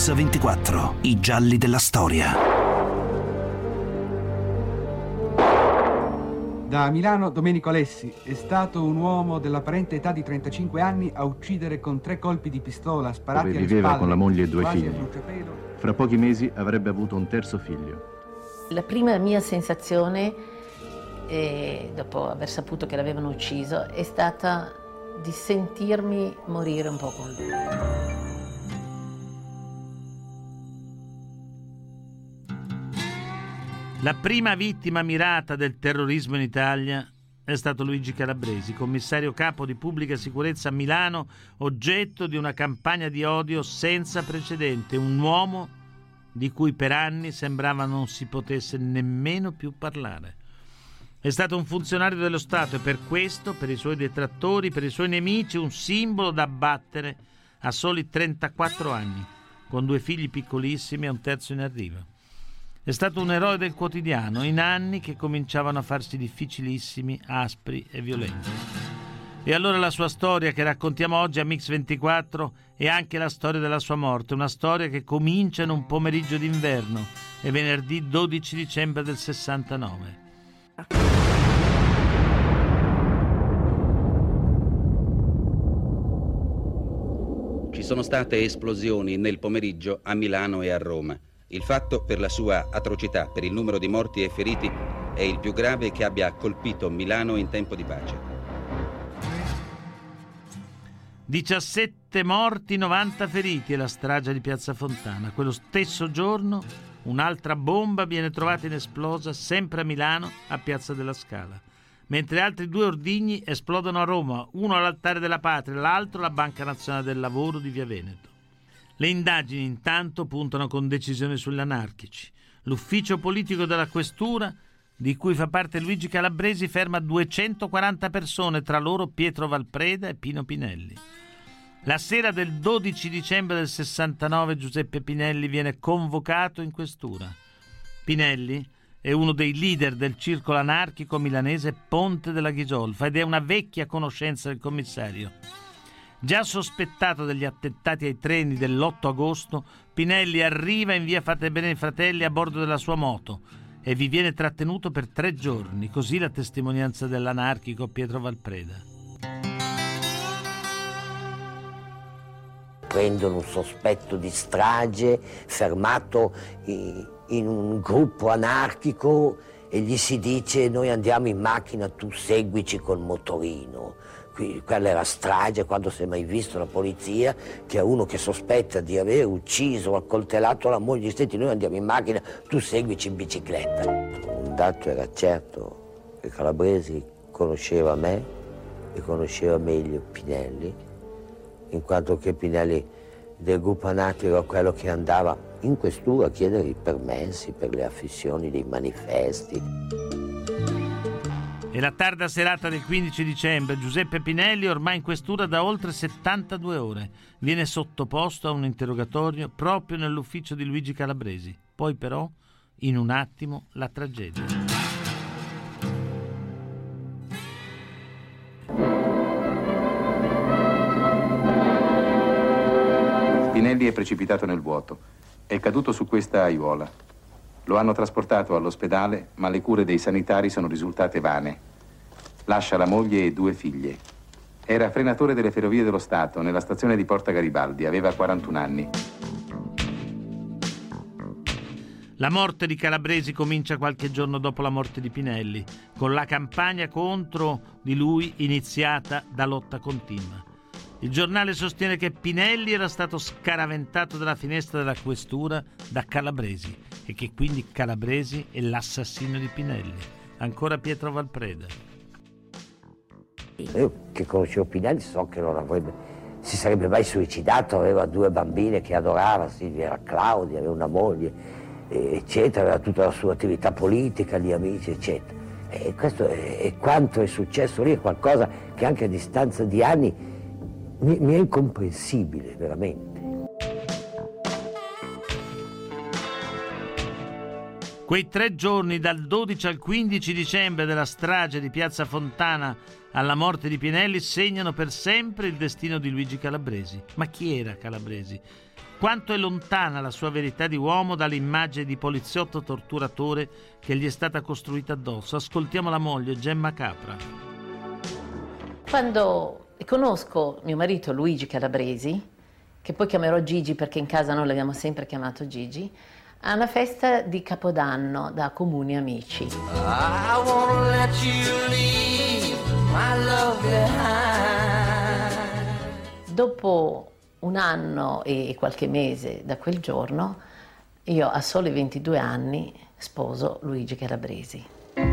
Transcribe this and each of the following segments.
Mix24, i gialli della storia. Da Milano, Domenico Alessi è stato un uomo dell'apparente età di 35 anni a uccidere con 3 colpi di pistola sparati alle spalle. Viveva con la moglie e 2 quasi figli. a bruciapelo. Fra pochi mesi avrebbe avuto un terzo figlio. La prima mia sensazione, dopo aver saputo che l'avevano ucciso, è stata di sentirmi morire un po' con lui. La prima vittima mirata del terrorismo in Italia è stato Luigi Calabresi, commissario capo di pubblica sicurezza a Milano, oggetto di una campagna di odio senza precedente, un uomo di cui per anni sembrava non si potesse nemmeno più parlare. È stato un funzionario dello Stato e per questo, per i suoi detrattori, per i suoi nemici, un simbolo da abbattere a soli 34 anni, con 2 figli piccolissimi e un terzo in arrivo. È stato un eroe del quotidiano in anni che cominciavano a farsi difficilissimi, aspri e violenti. E allora la sua storia che raccontiamo oggi a Mix24 è anche la storia della sua morte, una storia che comincia in un pomeriggio d'inverno, è venerdì 12 dicembre del 69. Ci sono state esplosioni nel pomeriggio a Milano e a Roma. Il fatto, per la sua atrocità, per il numero di morti e feriti, è il più grave che abbia colpito Milano in tempo di pace. 17 morti, 90 feriti è la strage di Piazza Fontana. Quello stesso giorno un'altra bomba viene trovata inesplosa sempre a Milano, a Piazza della Scala, mentre altri 2 ordigni esplodono a Roma, uno all'Altare della Patria, l'altro alla Banca Nazionale del Lavoro di Via Veneto. Le indagini intanto puntano con decisione sugli anarchici. L'ufficio politico della questura, di cui fa parte Luigi Calabresi, ferma 240 persone, tra loro Pietro Valpreda e Pino Pinelli. La sera del 12 dicembre del 69 Giuseppe Pinelli viene convocato in questura. Pinelli è uno dei leader del circolo anarchico milanese Ponte della Ghisolfa ed è una vecchia conoscenza del commissario. Già sospettato degli attentati ai treni dell'8 agosto, Pinelli arriva in via Fate Bene ai Fratelli a bordo della sua moto e vi viene trattenuto per 3 giorni, così la testimonianza dell'anarchico Pietro Valpreda. Prendono un sospetto di strage fermato in un gruppo anarchico e gli si dice: noi andiamo in macchina, tu seguici col motorino. Quella era strage, quando si è mai visto la polizia che a uno che sospetta di aver ucciso o accoltellato la moglie, senti, noi andiamo in macchina, tu seguici in bicicletta. Un dato era certo, che Calabresi conosceva me e conosceva meglio Pinelli, in quanto che Pinelli del gruppo anarchico era quello che andava in questura a chiedere i permessi per le affissioni dei manifesti. E la tarda serata del 15 dicembre Giuseppe Pinelli, ormai in questura da oltre 72 ore, viene sottoposto a un interrogatorio proprio nell'ufficio di Luigi Calabresi. Poi però, in un attimo, la tragedia. Pinelli è precipitato nel vuoto. È caduto su questa aiuola. Lo hanno trasportato all'ospedale, ma le cure dei sanitari sono risultate vane. Lascia la moglie e 2 figlie. Era frenatore delle Ferrovie dello Stato nella stazione di Porta Garibaldi, aveva 41 anni. La morte di Calabresi comincia qualche giorno dopo la morte di Pinelli, con la campagna contro di lui iniziata da Lotta Continua. Il giornale sostiene che Pinelli era stato scaraventato dalla finestra della questura da Calabresi e che quindi Calabresi è l'assassino di Pinelli. Ancora Pietro Valpreda. Io che conoscevo Pinelli so che si sarebbe mai suicidato, aveva 2 bambine che adorava, Silvia era Claudia, aveva una moglie, eccetera, aveva tutta la sua attività politica, gli amici, eccetera. E questo è quanto è successo lì, è qualcosa che anche a distanza di anni mi è incomprensibile, veramente. Quei 3 giorni dal 12 al 15 dicembre della strage di Piazza Fontana alla morte di Pinelli segnano per sempre il destino di Luigi Calabresi. Ma chi era Calabresi? Quanto è lontana la sua verità di uomo dall'immagine di poliziotto torturatore che gli è stata costruita addosso. Ascoltiamo la moglie, Gemma Capra. Quando conosco mio marito Luigi Calabresi, che poi chiamerò Gigi perché in casa noi l'abbiamo sempre chiamato Gigi, a una festa di Capodanno da comuni amici. Dopo un anno e qualche mese da quel giorno, io a soli 22 anni sposo Luigi Calabresi.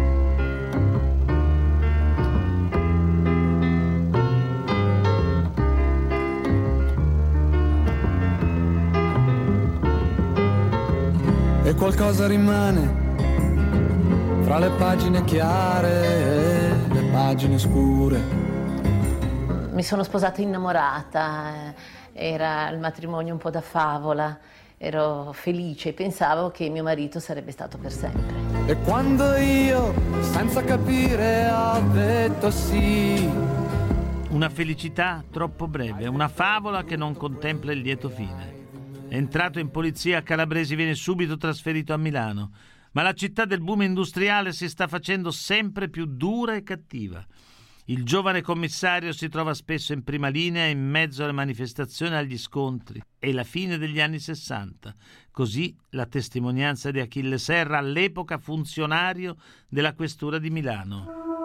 E qualcosa rimane fra le pagine chiare e le pagine scure. Mi sono sposata innamorata, era il matrimonio un po' da favola, ero felice e pensavo che mio marito sarebbe stato per sempre. E quando io, senza capire, ho detto sì. Una felicità troppo breve, una favola che non contempla il lieto fine. Entrato in polizia, Calabresi viene subito trasferito a Milano, ma la città del boom industriale si sta facendo sempre più dura e cattiva. Il giovane commissario si trova spesso in prima linea in mezzo alle manifestazioni e agli scontri. È la fine degli anni 60. Così la testimonianza di Achille Serra, all'epoca funzionario della questura di Milano.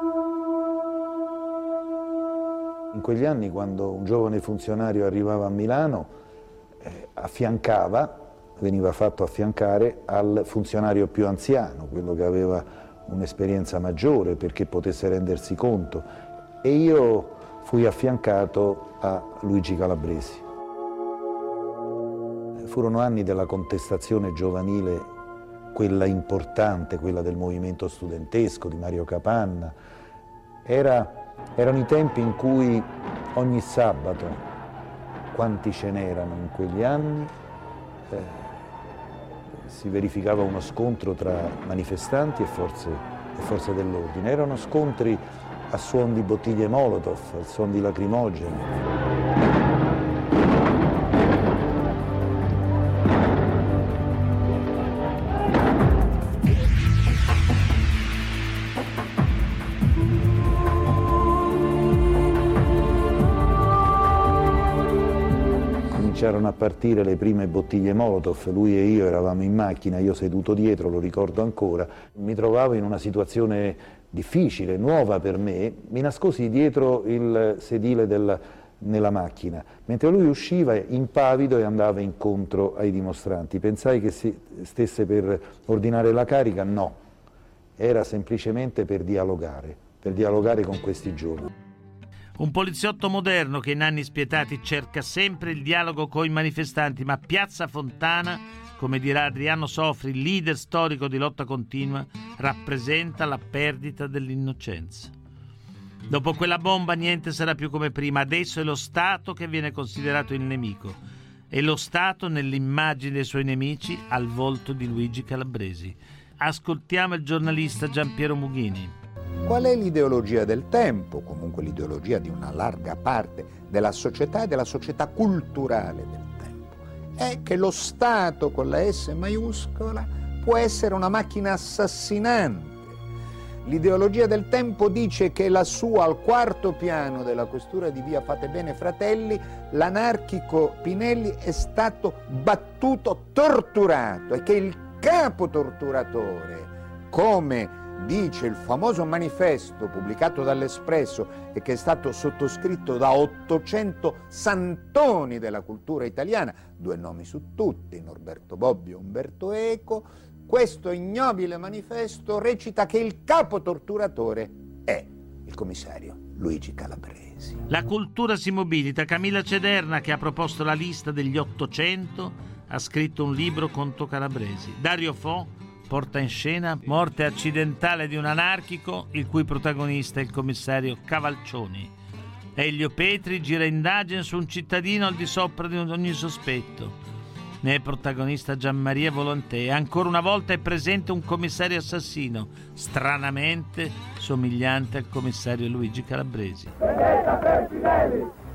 In quegli anni, quando un giovane funzionario arrivava a Milano, veniva fatto affiancare al funzionario più anziano, quello che aveva un'esperienza maggiore perché potesse rendersi conto, e io fui affiancato a Luigi Calabresi. Furono anni della contestazione giovanile, quella importante, quella del movimento studentesco di Mario Capanna. Erano i tempi in cui ogni sabato, quanti ce n'erano in quegli anni, si verificava uno scontro tra manifestanti e forze dell'ordine. Erano scontri a suon di bottiglie Molotov, a suon di lacrimogeni. Cominciarono a partire le prime bottiglie Molotov, lui e io eravamo in macchina, io seduto dietro, lo ricordo ancora. Mi trovavo in una situazione difficile, nuova per me, mi nascosi dietro il sedile nella macchina, mentre lui usciva impavido e andava incontro ai dimostranti. Pensai che stesse per ordinare la carica, no, era semplicemente per dialogare con questi giovani. Un poliziotto moderno che in anni spietati cerca sempre il dialogo coi manifestanti, ma Piazza Fontana, come dirà Adriano Sofri, leader storico di Lotta Continua, rappresenta la perdita dell'innocenza. Dopo quella bomba niente sarà più come prima, adesso è lo Stato che viene considerato il nemico, e lo Stato nell'immagine dei suoi nemici al volto di Luigi Calabresi. Ascoltiamo il giornalista Giampiero Mughini. Qual è l'ideologia del tempo, comunque l'ideologia di una larga parte della società e della società culturale del tempo? È che lo Stato con la S maiuscola può essere una macchina assassinante. L'ideologia del tempo dice che lassù al quarto piano della questura di via Fate Bene Fratelli l'anarchico Pinelli è stato battuto, torturato, e che il capo torturatore, come dice il famoso manifesto pubblicato dall'Espresso e che è stato sottoscritto da 800 santoni della cultura italiana, due nomi su tutti, Norberto Bobbio e Umberto Eco, questo ignobile manifesto recita che il capo torturatore è il commissario Luigi Calabresi. La cultura si mobilita. Camilla Cederna, che ha proposto la lista degli 800, ha scritto un libro contro Calabresi. Dario Fo porta in scena Morte accidentale di un anarchico, il cui protagonista è il commissario Cavalcioni. Elio Petri gira indagine su un cittadino al di sopra di ogni sospetto. Ne è protagonista Gianmaria Volonté e ancora una volta è presente un commissario assassino, stranamente somigliante al commissario Luigi Calabresi. Vendetta per Pinelli!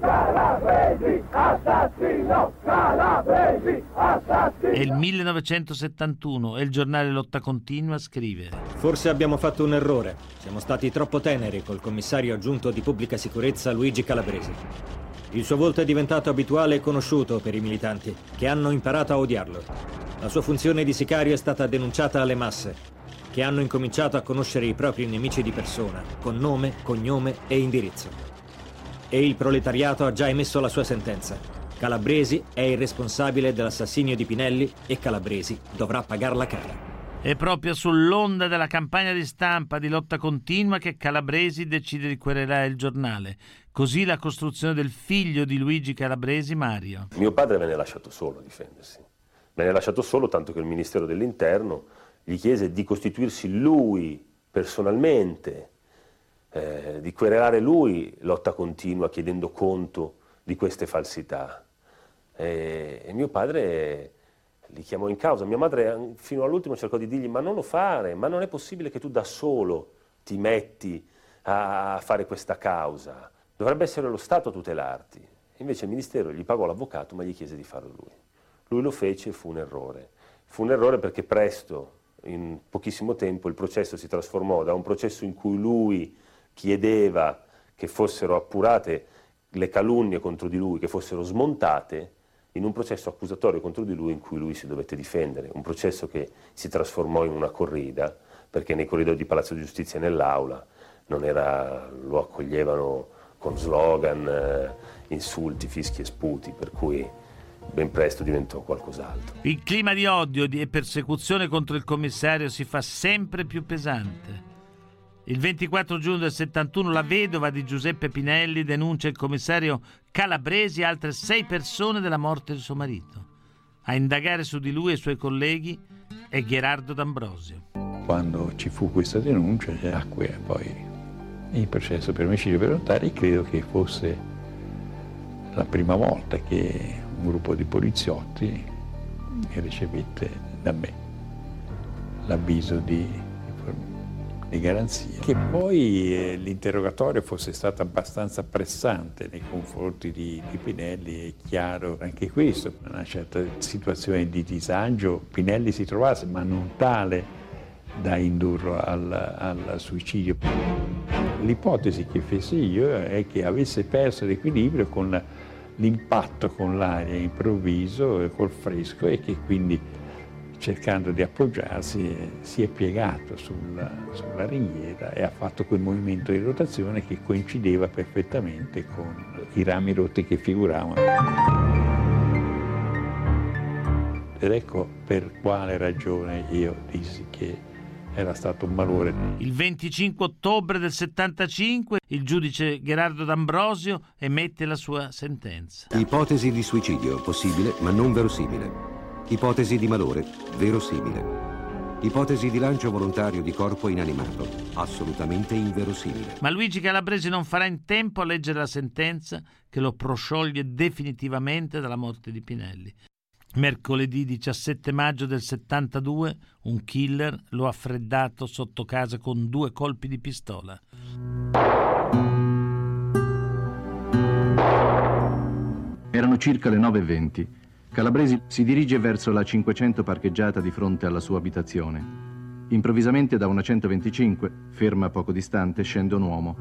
Calabresi, assassino! Calabresi, assassino! È il 1971 e il giornale Lotta Continua scrive: Forse abbiamo fatto un errore. Siamo stati troppo teneri col commissario aggiunto di pubblica sicurezza Luigi Calabresi. Il suo volto è diventato abituale e conosciuto per i militanti, che hanno imparato a odiarlo. La sua funzione di sicario è stata denunciata alle masse, che hanno incominciato a conoscere i propri nemici di persona, con nome, cognome e indirizzo. E il proletariato ha già emesso la sua sentenza. Calabresi è il responsabile dell'assassinio di Pinelli e Calabresi dovrà pagarla cara. È proprio sull'onda della campagna di stampa di Lotta Continua che Calabresi decide di querelare il giornale. Così la costruzione del figlio di Luigi Calabresi, Mario. Mio padre venne lasciato solo a difendersi. Venne lasciato solo tanto che il Ministero dell'Interno gli chiese di costituirsi lui personalmente, di querelare lui Lotta Continua chiedendo conto di queste falsità. E mio padre li chiamò in causa. Mia madre fino all'ultimo cercò di dirgli: ma non lo fare, ma non è possibile che tu da solo ti metti a fare questa causa, dovrebbe essere lo Stato a tutelarti. Invece il Ministero gli pagò l'avvocato, ma gli chiese di farlo lui. Lui lo fece e fu un errore. Fu un errore perché presto, in pochissimo tempo, il processo si trasformò da un processo in cui lui chiedeva che fossero appurate le calunnie contro di lui, che fossero smontate, in un processo accusatorio contro di lui in cui lui si dovette difendere. Un processo che si trasformò in una corrida, perché nei corridoi di Palazzo di Giustizia e nell'aula lo accoglievano con slogan, insulti, fischi e sputi, per cui ben presto diventò qualcos'altro. Il clima di odio e persecuzione contro il commissario si fa sempre più pesante. Il 24 giugno del 71 la vedova di Giuseppe Pinelli denuncia il commissario Calabresi e altre 6 persone della morte di suo marito. A indagare su di lui e i suoi colleghi è Gherardo D'Ambrosio. Quando ci fu questa denuncia nacque poi il processo per omicidio volontario e credo che fosse la prima volta che un gruppo di poliziotti ricevette da me l'avviso di garanzie. Che poi l'interrogatorio fosse stato abbastanza pressante nei confronti di Pinelli è chiaro anche questo. Una certa situazione di disagio Pinelli si trovasse, ma non tale da indurlo al suicidio. L'ipotesi che feci io è che avesse perso l'equilibrio con l'impatto con l'aria improvviso e col fresco e che quindi, cercando di appoggiarsi, si è piegato sulla ringhiera e ha fatto quel movimento di rotazione che coincideva perfettamente con i rami rotti che figuravano. Ed ecco per quale ragione io dissi che era stato un malore. Il 25 ottobre del 75 il giudice Gherardo D'Ambrosio emette la sua sentenza. Ipotesi di suicidio possibile ma non verosimile. Ipotesi di malore verosimile. Ipotesi di lancio volontario di corpo inanimato assolutamente inverosimile. Ma Luigi Calabresi non farà in tempo a leggere la sentenza che lo proscioglie definitivamente dalla morte di Pinelli. Mercoledì 17 maggio del 72 un killer lo ha freddato sotto casa con 2 colpi di pistola. Erano circa le 9:20. Calabresi si dirige verso la 500 parcheggiata di fronte alla sua abitazione. Improvvisamente da una 125, ferma poco distante, scende un uomo.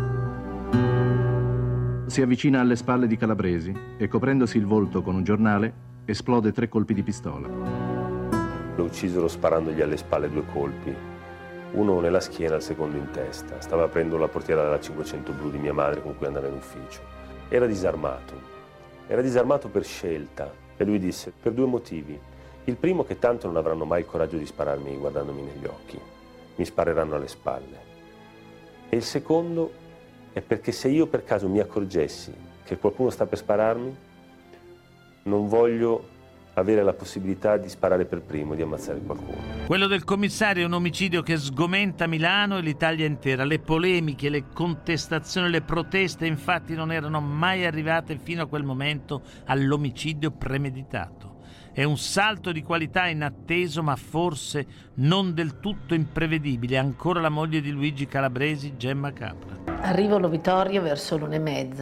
Si avvicina alle spalle di Calabresi e, coprendosi il volto con un giornale, esplode 3 colpi di pistola. Lo uccisero sparandogli alle spalle 2 colpi, uno nella schiena e il secondo in testa. Stava aprendo la portiera della 500 blu di mia madre con cui andava in ufficio. Era disarmato per scelta e lui disse: per 2 motivi. Il primo, che tanto non avranno mai il coraggio di spararmi guardandomi negli occhi, mi spareranno alle spalle. E il secondo è perché se io per caso mi accorgessi che qualcuno sta per spararmi, non voglio avere la possibilità di sparare per primo, di ammazzare qualcuno. Quello del commissario è un omicidio che sgomenta Milano e l'Italia intera. Le polemiche, le contestazioni, le proteste infatti non erano mai arrivate fino a quel momento all'omicidio premeditato. È un salto di qualità inatteso, ma forse non del tutto imprevedibile. Ancora la moglie di Luigi Calabresi, Gemma Capra. Arrivo a Vittorio verso l'1:30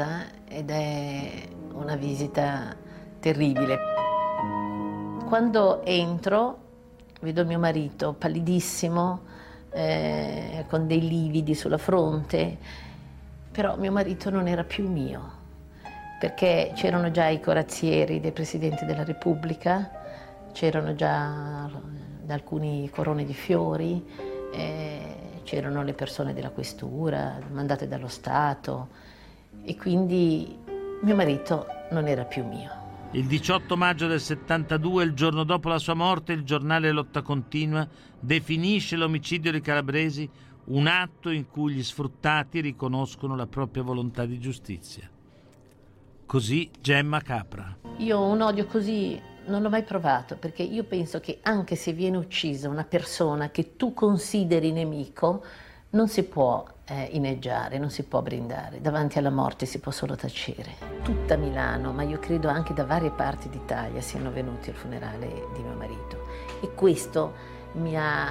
ed è una visita terribile. Quando entro vedo mio marito pallidissimo, con dei lividi sulla fronte, però mio marito non era più mio, perché c'erano già i corazzieri dei Presidenti della Repubblica, c'erano già alcuni corone di fiori, c'erano le persone della questura, mandate dallo Stato, e quindi mio marito non era più mio. Il 18 maggio del 72, il giorno dopo la sua morte, il giornale Lotta Continua definisce l'omicidio di Calabresi un atto in cui gli sfruttati riconoscono la propria volontà di giustizia. Così Gemma Capra. Io un odio così non l'ho mai provato, perché io penso che anche se viene uccisa una persona che tu consideri nemico, non si può inneggiare, non si può brindare. Davanti alla morte si può solo tacere. Tutta Milano, ma io credo anche da varie parti d'Italia, siano venuti al funerale di mio marito. E questo mi ha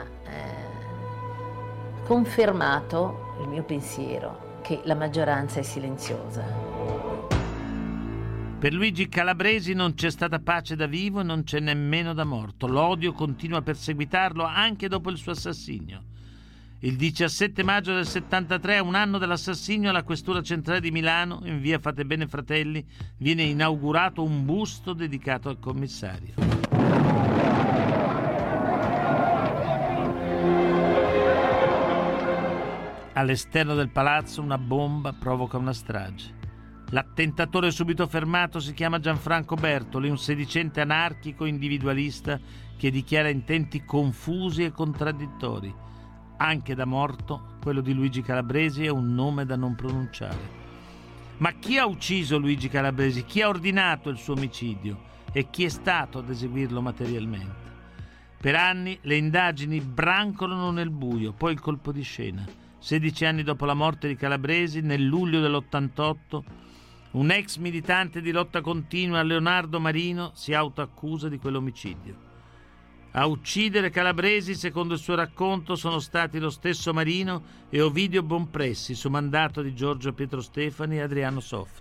confermato il mio pensiero, che la maggioranza è silenziosa. Per Luigi Calabresi non c'è stata pace da vivo e non c'è nemmeno da morto. L'odio continua a perseguitarlo anche dopo il suo assassinio. Il 17 maggio del 73, a un anno dell'assassinio, alla Questura Centrale di Milano, in via Fate Bene Fratelli, viene inaugurato un busto dedicato al commissario. All'esterno del palazzo una bomba provoca una strage. L'attentatore subito fermato si chiama Gianfranco Bertoli, un sedicente anarchico individualista che dichiara intenti confusi e contraddittori. Anche da morto, quello di Luigi Calabresi è un nome da non pronunciare. Ma chi ha ucciso Luigi Calabresi? Chi ha ordinato il suo omicidio? E chi è stato ad eseguirlo materialmente? Per anni le indagini brancolano nel buio, poi il colpo di scena. 16 anni dopo la morte di Calabresi, nel luglio dell'88, un ex militante di Lotta Continua, Leonardo Marino, si autoaccusa di quell'omicidio. A uccidere Calabresi, secondo il suo racconto, sono stati lo stesso Marino e Ovidio Bonpressi, su mandato di Giorgio Pietro Stefani e Adriano Sofri.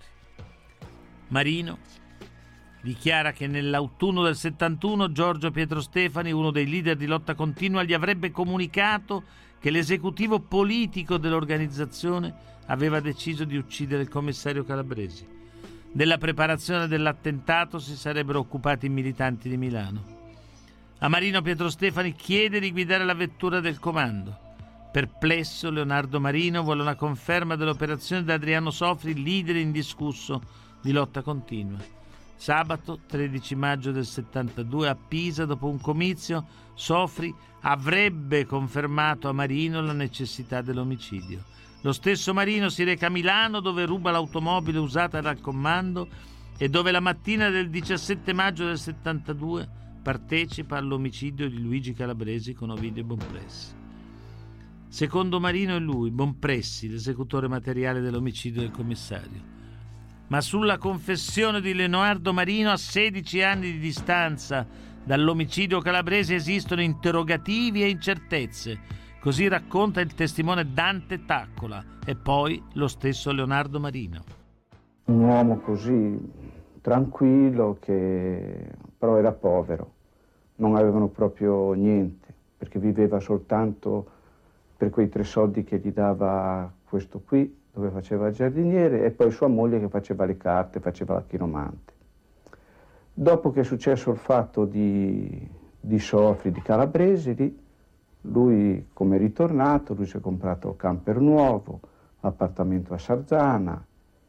Marino dichiara che nell'autunno del 71 Giorgio Pietro Stefani, uno dei leader di Lotta Continua, gli avrebbe comunicato che l'esecutivo politico dell'organizzazione aveva deciso di uccidere il commissario Calabresi. Della preparazione dell'attentato si sarebbero occupati i militanti di Milano. A Marino Pietro Stefani chiede di guidare la vettura del comando. Perplesso, Leonardo Marino vuole una conferma dell'operazione da Adriano Sofri, leader indiscusso di Lotta Continua. Sabato 13 maggio del 72 a Pisa, dopo un comizio, Sofri avrebbe confermato a Marino la necessità dell'omicidio. Lo stesso Marino si reca a Milano, dove ruba l'automobile usata dal comando e dove la mattina del 17 maggio del 72 partecipa all'omicidio di Luigi Calabresi con Ovidio Bonpressi. Secondo Marino è lui, Bonpressi, l'esecutore materiale dell'omicidio del commissario. Ma sulla confessione di Leonardo Marino, a 16 anni di distanza dall'omicidio Calabresi, esistono interrogativi e incertezze. Così racconta il testimone Dante Taccola e poi lo stesso Leonardo Marino. Un uomo così tranquillo che però era povero, non avevano proprio niente, perché viveva soltanto per quei 3 soldi che gli dava questo qui, dove faceva il giardiniere, e poi sua moglie che faceva le carte, faceva la chiromante. Dopo che è successo il fatto di Sofri, di Calabresi, lì, lui come è ritornato, lui si è comprato il camper nuovo, l'appartamento a Sarzana,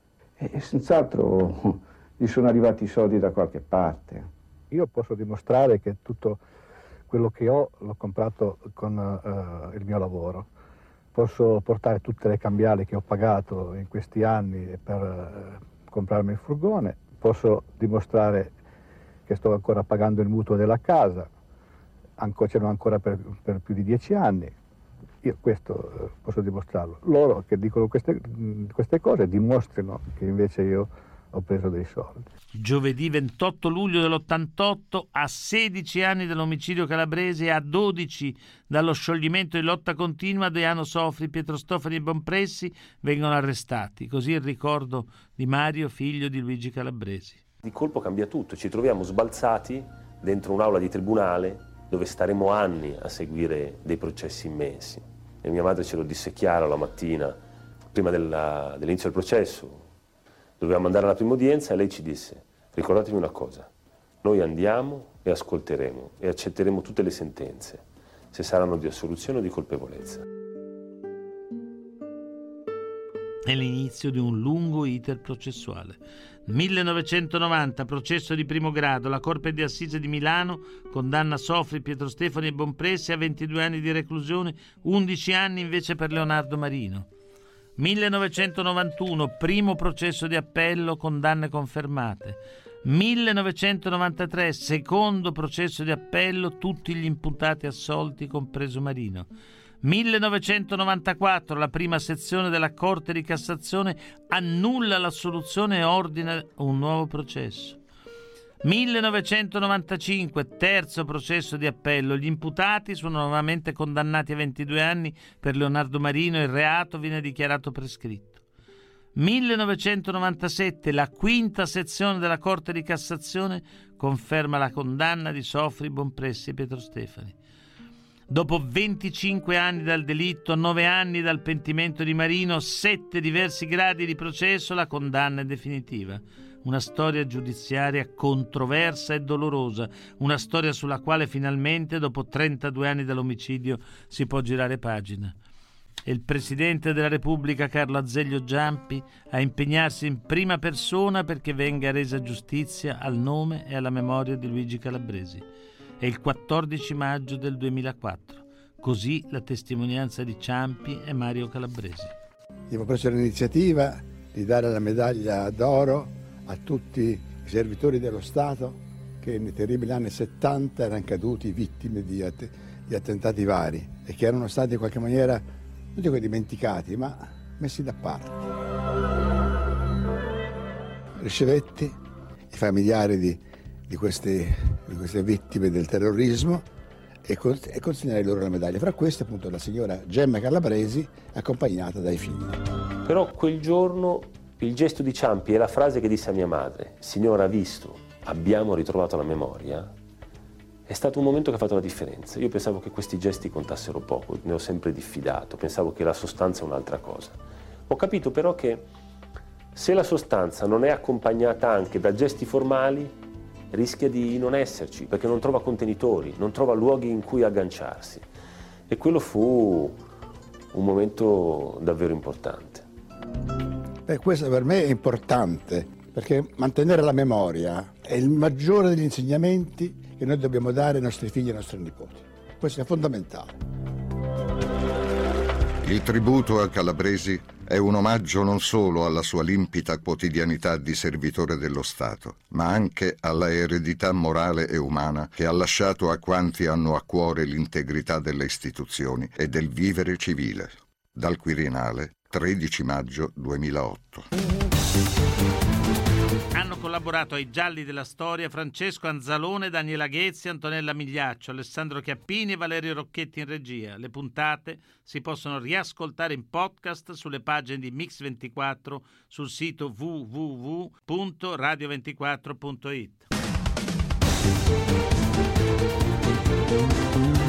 e senz'altro gli sono arrivati i soldi da qualche parte. Io posso dimostrare che tutto quello che ho l'ho comprato con il mio lavoro. Posso portare tutte le cambiali che ho pagato in questi anni per comprarmi il furgone. Posso dimostrare che sto ancora pagando il mutuo della casa. Ce l'ho ancora per più di 10 anni. Io questo posso dimostrarlo. Loro che dicono queste cose dimostrano che invece io ho preso dei soldi. Giovedì 28 luglio dell'88, a 16 anni dall'omicidio calabrese e a 12 dallo scioglimento di lotta continua, Deiano Sofri, Pietro Stofani e Bonpressi vengono arrestati. Così il ricordo di Mario, figlio di Luigi Calabresi. Di colpo cambia tutto, ci troviamo sbalzati dentro un'aula di tribunale dove staremo anni a seguire dei processi immensi. E mia madre ce lo disse chiaro la mattina, prima dell'inizio del processo. Dovevamo andare alla prima udienza e lei ci disse: ricordatevi una cosa, noi andiamo e ascolteremo e accetteremo tutte le sentenze, se saranno di assoluzione o di colpevolezza. È l'inizio di un lungo iter processuale. 1990, processo di primo grado, la Corte di Assise di Milano condanna Sofri, Pietro Stefani e Bonpressi a 22 anni di reclusione, 11 anni invece per Leonardo Marino. 1991, primo processo di appello, condanne confermate. 1993, secondo processo di appello, tutti gli imputati assolti, compreso Marino. 1994, la prima sezione della Corte di Cassazione annulla l'assoluzione e ordina un nuovo processo. 1995, terzo processo di appello, gli imputati sono nuovamente condannati a 22 anni per Leonardo Marino e il reato viene dichiarato prescritto. 1997, la quinta sezione della Corte di Cassazione conferma la condanna di Sofri, Bonpressi e Pietro Stefani. Dopo 25 anni dal delitto, 9 anni dal pentimento di Marino, 7 diversi gradi di processo, la condanna è definitiva. Una storia giudiziaria controversa e dolorosa, una storia sulla quale finalmente, dopo 32 anni dall'omicidio, si può girare pagina. E il Presidente della Repubblica, Carlo Azeglio Giampi, a impegnarsi in prima persona perché venga resa giustizia al nome e alla memoria di Luigi Calabresi. È il 14 maggio del 2004. Così la testimonianza di Ciampi e Mario Calabresi. Abbiamo preso l'iniziativa di dare la medaglia d'oro a tutti i servitori dello Stato che nei terribili anni 70 erano caduti vittime di attentati vari e che erano stati in qualche maniera, non dico dimenticati, ma messi da parte. Ricevetti i familiari di queste vittime del terrorismo e consegnare loro la medaglia. Fra queste appunto la signora Gemma Calabresi, accompagnata dai figli. Però quel giorno il gesto di Ciampi e la frase che disse a mia madre: signora, ha visto, abbiamo ritrovato la memoria, è stato un momento che ha fatto la differenza. Io pensavo che questi gesti contassero poco, ne ho sempre diffidato, pensavo che la sostanza è un'altra cosa. Ho capito però che se la sostanza non è accompagnata anche da gesti formali, rischia di non esserci, perché non trova contenitori, non trova luoghi in cui agganciarsi. E quello fu un momento davvero importante. Questo per me è importante, perché mantenere la memoria è il maggiore degli insegnamenti che noi dobbiamo dare ai nostri figli e ai nostri nipoti. Questo è fondamentale. Il tributo a Calabresi è un omaggio non solo alla sua limpida quotidianità di servitore dello Stato, ma anche alla eredità morale e umana che ha lasciato a quanti hanno a cuore l'integrità delle istituzioni e del vivere civile. Dal Quirinale, 13 maggio 2008. Hanno collaborato ai Gialli della Storia Francesco Anzalone, Daniela Ghezzi, Antonella Migliaccio, Alessandro Chiappini e Valerio Rocchetti in regia. Le puntate si possono riascoltare in podcast sulle pagine di Mix24 sul sito www.radio24.it.